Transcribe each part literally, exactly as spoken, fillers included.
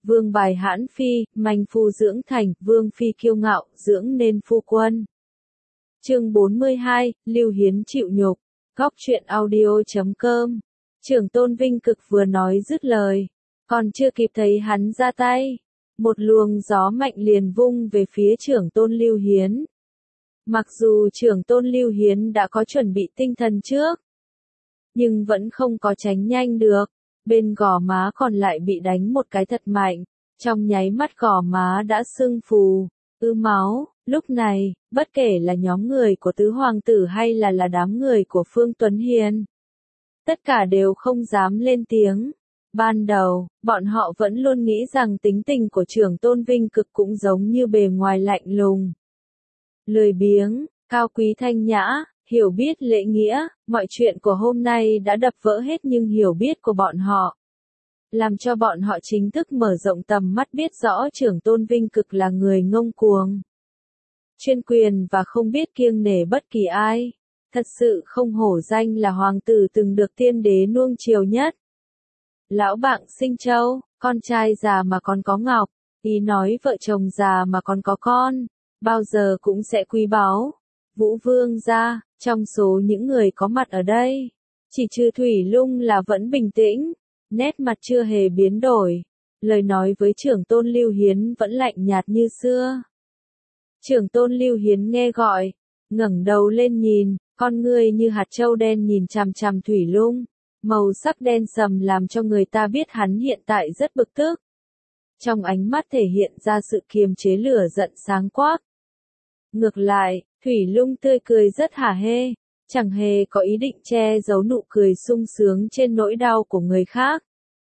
Vương bài hãn phi, manh phu dưỡng thành, vương phi kiêu ngạo, dưỡng nên phu quân. Chương bốn mươi hai, Lưu Hiến chịu nhục. Góc truyện audio chấm com. Trưởng tôn Vinh Cực vừa nói dứt lời, còn chưa kịp thấy hắn ra tay, một luồng gió mạnh liền vung về phía trưởng tôn Lưu Hiến. Mặc dù trưởng tôn Lưu Hiến đã có chuẩn bị tinh thần trước, nhưng vẫn không có tránh nhanh được, bên gò má còn lại bị đánh một cái thật mạnh, trong nháy mắt gò má đã sưng phù, ứ máu. Lúc này, bất kể là nhóm người của tứ hoàng tử hay là là đám người của Phương Tuấn Hiền, tất cả đều không dám lên tiếng. Ban đầu, bọn họ vẫn luôn nghĩ rằng tính tình của trưởng tôn Vinh Cực cũng giống như bề ngoài lạnh lùng, lười biếng, cao quý thanh nhã, hiểu biết lễ nghĩa, mọi chuyện của hôm nay đã đập vỡ hết, nhưng hiểu biết của bọn họ làm cho bọn họ chính thức mở rộng tầm mắt, biết rõ trưởng tôn Vinh Cực là người ngông cuồng, chuyên quyền và không biết kiêng nể bất kỳ ai. Thật sự không hổ danh là hoàng tử từng được tiên đế nuông chiều nhất. Lão bạng sinh châu, con trai già mà còn có ngọc, ý nói vợ chồng già mà còn có con, bao giờ cũng sẽ quý báu. Vũ Vương gia, trong số những người có mặt ở đây, chỉ trừ Thủy Lung là vẫn bình tĩnh, nét mặt chưa hề biến đổi, lời nói với trưởng tôn Lưu Hiến vẫn lạnh nhạt như xưa. Trưởng tôn Lưu Hiến nghe gọi, ngẩng đầu lên nhìn, con ngươi như hạt châu đen nhìn chằm chằm Thủy Lung, màu sắc đen sầm làm cho người ta biết hắn hiện tại rất bực tức. Trong ánh mắt thể hiện ra sự kiềm chế lửa giận sáng quắc. Ngược lại, Thủy Lung tươi cười rất hả hê, chẳng hề có ý định che giấu nụ cười sung sướng trên nỗi đau của người khác.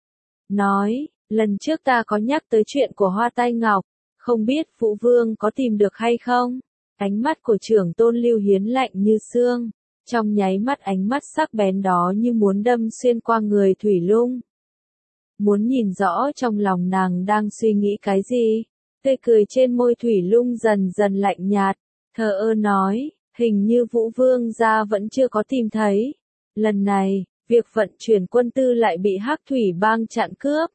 Nói, lần trước ta có nhắc tới chuyện của Hoa Tai Ngọc, không biết Phụ Vương có tìm được hay không? Ánh mắt của trưởng tôn Lưu Hiến lạnh như xương, trong nháy mắt ánh mắt sắc bén đó như muốn đâm xuyên qua người Thủy Lung. Muốn nhìn rõ trong lòng nàng đang suy nghĩ cái gì, tươi cười trên môi Thủy Lung dần dần lạnh nhạt, thờ ơ nói, hình như Vũ Vương gia vẫn chưa có tìm thấy. Lần này, việc vận chuyển quân tư lại bị Hắc Thủy Bang chặn cướp.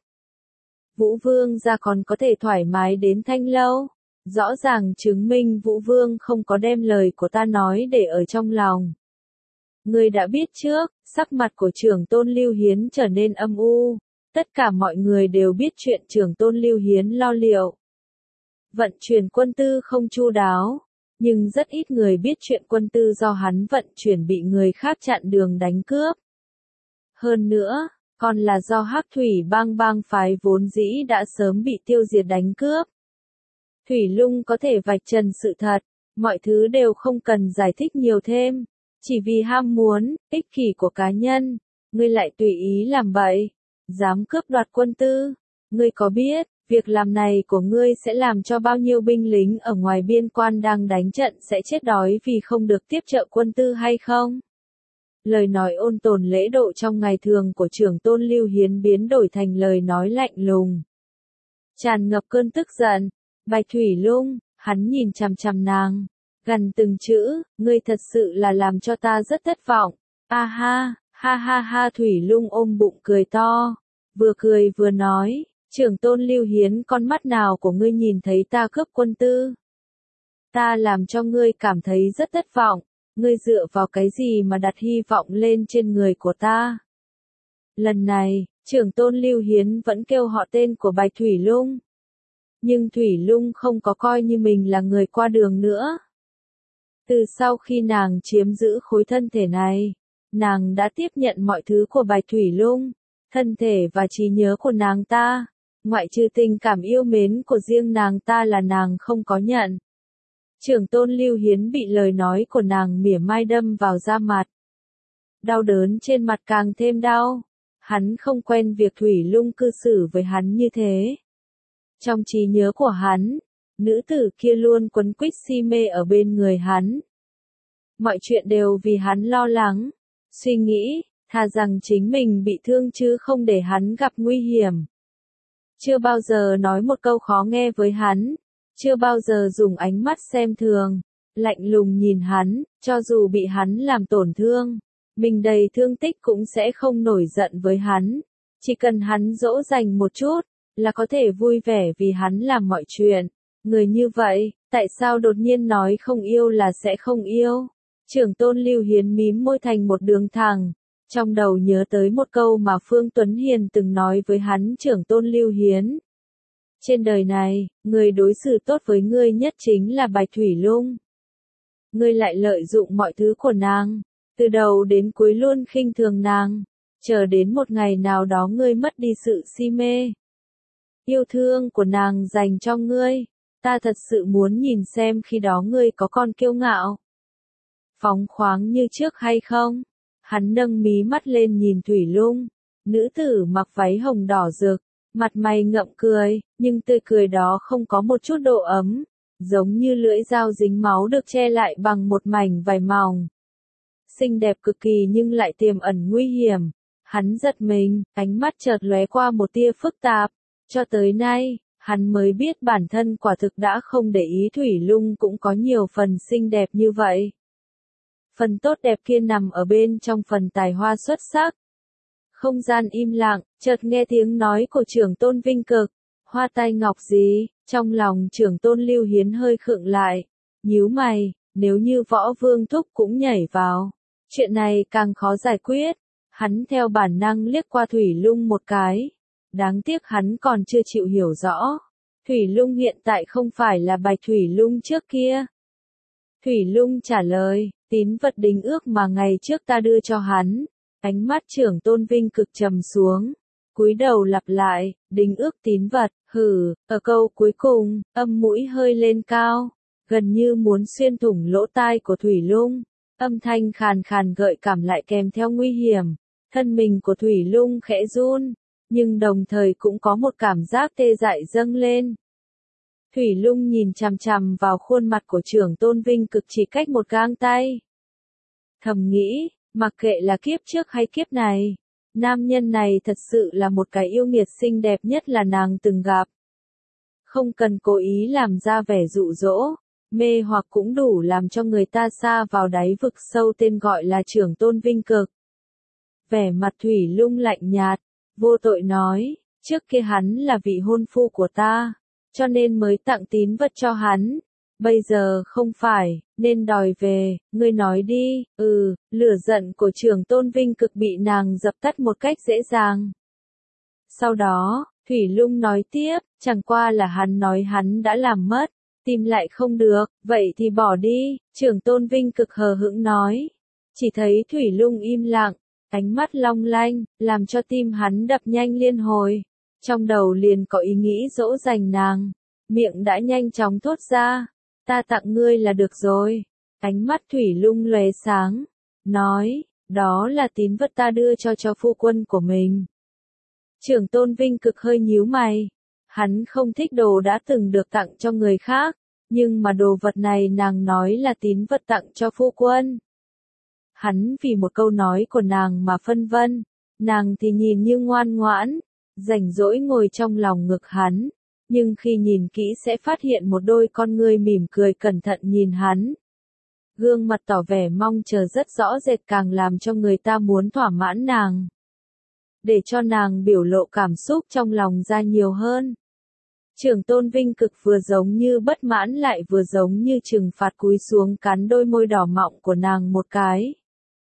Vũ Vương gia còn có thể thoải mái đến Thanh Lâu, rõ ràng chứng minh Vũ Vương không có đem lời của ta nói để ở trong lòng. Người đã biết trước, sắc mặt của trưởng tôn Lưu Hiến trở nên âm u, tất cả mọi người đều biết chuyện trưởng tôn Lưu Hiến lo liệu vận chuyển quân tư không chu đáo, nhưng rất ít người biết chuyện quân tư do hắn vận chuyển bị người khác chặn đường đánh cướp. Hơn nữa, còn là do Hắc Thủy Bang bang phái vốn dĩ đã sớm bị tiêu diệt đánh cướp. Thủy Lung có thể vạch trần sự thật, mọi thứ đều không cần giải thích nhiều thêm, chỉ vì ham muốn, ích kỷ của cá nhân, ngươi lại tùy ý làm bậy, dám cướp đoạt quân tư. Ngươi có biết, việc làm này của ngươi sẽ làm cho bao nhiêu binh lính ở ngoài biên quan đang đánh trận sẽ chết đói vì không được tiếp trợ quân tư hay không? Lời nói ôn tồn lễ độ trong ngày thường của trưởng tôn Lưu Hiến biến đổi thành lời nói lạnh lùng, tràn ngập cơn tức giận. Bạch Thủy Lung, hắn nhìn chằm chằm nàng, gần từng chữ, ngươi thật sự là làm cho ta rất thất vọng. A ha, ha ha ha. Thủy Lung ôm bụng cười to, vừa cười vừa nói, trưởng tôn Lưu Hiến, con mắt nào của ngươi nhìn thấy ta cướp quân tư? Ta làm cho ngươi cảm thấy rất thất vọng, ngươi dựa vào cái gì mà đặt hy vọng lên trên người của ta? Lần này, trưởng tôn Lưu Hiến vẫn kêu họ tên của Bạch Thủy Lung. Nhưng Thủy Lung không có coi như mình là người qua đường nữa. Từ sau khi nàng chiếm giữ khối thân thể này, nàng đã tiếp nhận mọi thứ của Bạch Thủy Lung, thân thể và trí nhớ của nàng ta, ngoại trừ tình cảm yêu mến của riêng nàng ta là nàng không có nhận. Trưởng tôn Lưu Hiến bị lời nói của nàng mỉa mai đâm vào da mặt. Đau đớn trên mặt càng thêm đau, hắn không quen việc Thủy Lung cư xử với hắn như thế. Trong trí nhớ của hắn, nữ tử kia luôn quấn quýt si mê ở bên người hắn. Mọi chuyện đều vì hắn lo lắng, suy nghĩ, thà rằng chính mình bị thương chứ không để hắn gặp nguy hiểm. Chưa bao giờ nói một câu khó nghe với hắn, chưa bao giờ dùng ánh mắt xem thường, lạnh lùng nhìn hắn, cho dù bị hắn làm tổn thương, mình đầy thương tích cũng sẽ không nổi giận với hắn, chỉ cần hắn dỗ dành một chút, là có thể vui vẻ vì hắn làm mọi chuyện. Người như vậy, tại sao đột nhiên nói không yêu là sẽ không yêu? Trưởng tôn Lưu Hiến mím môi thành một đường thẳng, trong đầu nhớ tới một câu mà Phương Tuấn Hiền từng nói với hắn. Trưởng tôn Lưu Hiến, trên đời này, người đối xử tốt với ngươi nhất chính là Bạch Thủy Lung. Ngươi lại lợi dụng mọi thứ của nàng, từ đầu đến cuối luôn khinh thường nàng, chờ đến một ngày nào đó ngươi mất đi sự si mê, yêu thương của nàng dành cho ngươi. Ta thật sự muốn nhìn xem khi đó ngươi có còn kiêu ngạo, phóng khoáng như trước hay không. Hắn nâng mí mắt lên nhìn Thủy Lung, nữ tử mặc váy hồng đỏ rực, mặt mày ngậm cười, nhưng tươi cười đó không có một chút độ ấm, giống như lưỡi dao dính máu được che lại bằng một mảnh vải mỏng. Xinh đẹp cực kỳ nhưng lại tiềm ẩn nguy hiểm. Hắn giật mình, ánh mắt chợt lóe qua một tia phức tạp. Cho tới nay, hắn mới biết bản thân quả thực đã không để ý Thủy Lung cũng có nhiều phần xinh đẹp như vậy. Phần tốt đẹp kia nằm ở bên trong phần tài hoa xuất sắc. Không gian im lặng, chợt nghe tiếng nói của trưởng tôn Vinh Cực. Hoa tai ngọc gì? Trong lòng trưởng tôn Lưu Hiến hơi khựng lại, nhíu mày, nếu như Võ Vương Thúc cũng nhảy vào, chuyện này càng khó giải quyết. Hắn theo bản năng liếc qua Thủy Lung một cái, đáng tiếc hắn còn chưa chịu hiểu rõ. Thủy Lung hiện tại không phải là Bạch Thủy Lung trước kia. Thủy Lung trả lời, tín vật đính ước mà ngày trước ta đưa cho hắn. Ánh mắt trưởng tôn Vinh Cực trầm xuống, cúi đầu lặp lại, đính ước tín vật, hừ, ở câu cuối cùng, âm mũi hơi lên cao, gần như muốn xuyên thủng lỗ tai của Thủy Lung. Âm thanh khàn khàn gợi cảm lại kèm theo nguy hiểm, thân mình của Thủy Lung khẽ run, nhưng đồng thời cũng có một cảm giác tê dại dâng lên. Thủy Lung nhìn chằm chằm vào khuôn mặt của trưởng tôn Vinh Cực chỉ cách một gang tay. Thầm nghĩ, mặc kệ là kiếp trước hay kiếp này, nam nhân này thật sự là một cái yêu nghiệt xinh đẹp nhất là nàng từng gặp. Không cần cố ý làm ra vẻ dụ dỗ, mê hoặc cũng đủ làm cho người ta sa vào đáy vực sâu tên gọi là trưởng tôn Vinh Cực. Vẻ mặt Thủy Lung lạnh nhạt, vô tội nói, trước kia hắn là vị hôn phu của ta, cho nên mới tặng tín vật cho hắn. Bây giờ không phải, nên đòi về, ngươi nói đi. Ừ, lửa giận của trưởng tôn Vinh Cực bị nàng dập tắt một cách dễ dàng. Sau đó, Thủy Lung nói tiếp, chẳng qua là hắn nói hắn đã làm mất, tìm lại không được, vậy thì bỏ đi. Trưởng tôn Vinh Cực hờ hững nói. Chỉ thấy Thủy Lung im lặng, ánh mắt long lanh, làm cho tim hắn đập nhanh liên hồi. Trong đầu liền có ý nghĩ dỗ dành nàng, miệng đã nhanh chóng thốt ra, ta tặng ngươi là được rồi. Ánh mắt Thủy Lung lóe sáng, nói, đó là tín vật ta đưa cho cho phu quân của mình. Trưởng tôn Vinh Cực hơi nhíu mày, hắn không thích đồ đã từng được tặng cho người khác, nhưng mà đồ vật này nàng nói là tín vật tặng cho phu quân. Hắn vì một câu nói của nàng mà phân vân, nàng thì nhìn như ngoan ngoãn, rảnh rỗi ngồi trong lòng ngực hắn, nhưng khi nhìn kỹ sẽ phát hiện một đôi con ngươi mỉm cười cẩn thận nhìn hắn. Gương mặt tỏ vẻ mong chờ rất rõ rệt càng làm cho người ta muốn thỏa mãn nàng, để cho nàng biểu lộ cảm xúc trong lòng ra nhiều hơn. Trưởng tôn Vinh Cực vừa giống như bất mãn lại vừa giống như trừng phạt cúi xuống cắn đôi môi đỏ mọng của nàng một cái.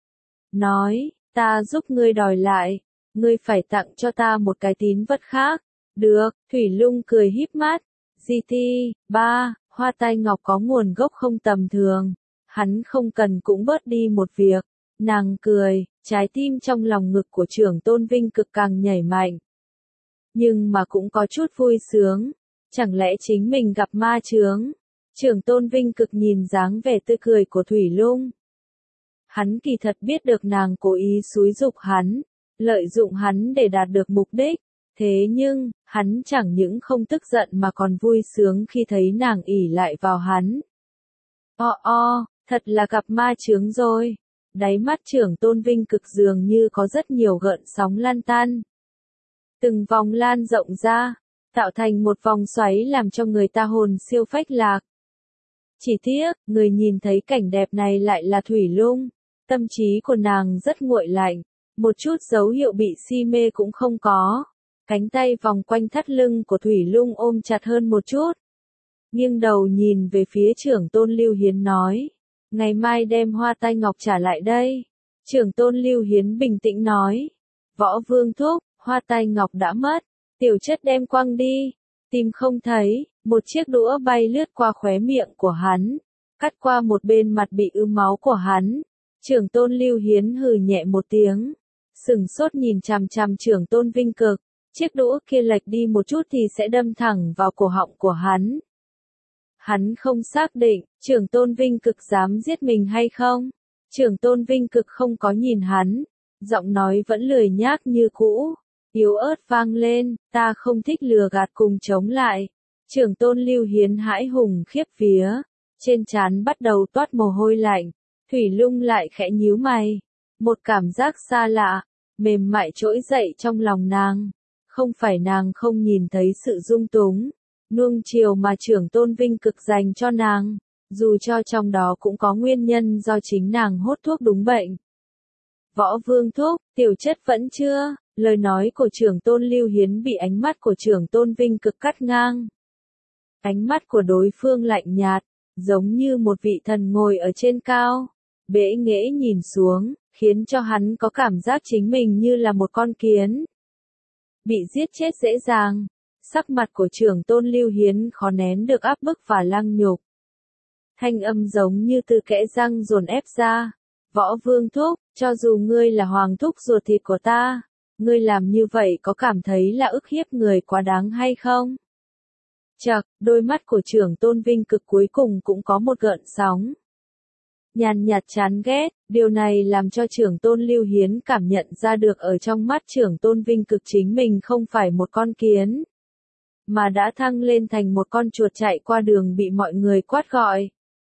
Nói, ta giúp ngươi đòi lại, ngươi phải tặng cho ta một cái tín vật khác. Được, Thủy Lung cười híp mắt. giê tê ba, hoa tai ngọc có nguồn gốc không tầm thường. Hắn không cần cũng bớt đi một việc. Nàng cười, trái tim trong lòng ngực của trưởng tôn Vinh Cực càng nhảy mạnh. Nhưng mà cũng có chút vui sướng. Chẳng lẽ chính mình gặp ma chướng? Trưởng tôn Vinh Cực nhìn dáng vẻ tươi cười của Thủy Lung. Hắn kỳ thật biết được nàng cố ý xúi giục hắn, lợi dụng hắn để đạt được mục đích. Thế nhưng, hắn chẳng những không tức giận mà còn vui sướng khi thấy nàng ỷ lại vào hắn. O o, thật là gặp ma chướng rồi. Đáy mắt trưởng tôn Vinh Cực dường như có rất nhiều gợn sóng lan tan. Từng vòng lan rộng ra, tạo thành một vòng xoáy làm cho người ta hồn siêu phách lạc. Chỉ tiếc, người nhìn thấy cảnh đẹp này lại là Thủy Lung. Tâm trí của nàng rất nguội lạnh, một chút dấu hiệu bị si mê cũng không có. Cánh tay vòng quanh thắt lưng của Thủy Lung ôm chặt hơn một chút. Nghiêng đầu nhìn về phía trưởng tôn Lưu Hiến nói. Ngày mai đem hoa tai ngọc trả lại đây. Trưởng tôn Lưu Hiến bình tĩnh nói. Võ Vương thúc, hoa tai ngọc đã mất. Tiểu chất đem quăng đi. Tìm không thấy, một chiếc đũa bay lướt qua khóe miệng của hắn. Cắt qua một bên mặt bị ứ máu của hắn. Trưởng tôn Lưu Hiến hừ nhẹ một tiếng. Sừng sốt nhìn chằm chằm trưởng tôn Vinh Cực. Chiếc đũa kia lệch đi một chút thì sẽ đâm thẳng vào cổ họng của hắn. Hắn không xác định, trưởng tôn Vinh Cực dám giết mình hay không? Trưởng tôn Vinh Cực không có nhìn hắn. Giọng nói vẫn lười nhác như cũ. Yếu ớt vang lên, ta không thích lừa gạt cùng chống lại. Trưởng tôn Lưu Hiến hãi hùng khiếp vía. Trên trán bắt đầu toát mồ hôi lạnh. Thủy Lung lại khẽ nhíu mày. Một cảm giác xa lạ, mềm mại trỗi dậy trong lòng nàng. Không phải nàng không nhìn thấy sự dung túng, nuông chiều mà trưởng tôn Vinh Cực dành cho nàng, dù cho trong đó cũng có nguyên nhân do chính nàng hốt thuốc đúng bệnh. Võ Vương thúc, tiểu chất vẫn chưa, lời nói của trưởng tôn Lưu Hiến bị ánh mắt của trưởng tôn Vinh Cực cắt ngang. Ánh mắt của đối phương lạnh nhạt, giống như một vị thần ngồi ở trên cao, bẽ nghễ nhìn xuống, khiến cho hắn có cảm giác chính mình như là một con kiến. Bị giết chết dễ dàng, sắc mặt của trưởng tôn Lưu Hiến khó nén được áp bức và lăng nhục. Thanh âm giống như từ kẽ răng dồn ép ra. Võ Vương thúc, cho dù ngươi là hoàng thúc ruột thịt của ta, ngươi làm như vậy có cảm thấy là ức hiếp người quá đáng hay không? Chậc, đôi mắt của trưởng tôn Vinh Cực cuối cùng cũng có một gợn sóng. Nhàn nhạt chán ghét, điều này làm cho trưởng tôn Lưu Hiến cảm nhận ra được ở trong mắt trưởng tôn Vinh Cực chính mình không phải một con kiến, mà đã thăng lên thành một con chuột chạy qua đường bị mọi người quát gọi.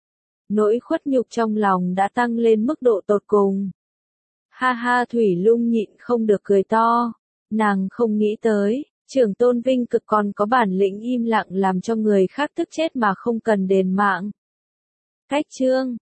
Nỗi khuất nhục trong lòng đã tăng lên mức độ tột cùng. Ha ha, Thủy Lung nhịn không được cười to, nàng không nghĩ tới, trưởng tôn Vinh Cực còn có bản lĩnh im lặng làm cho người khác tức chết mà không cần đền mạng. Cách chương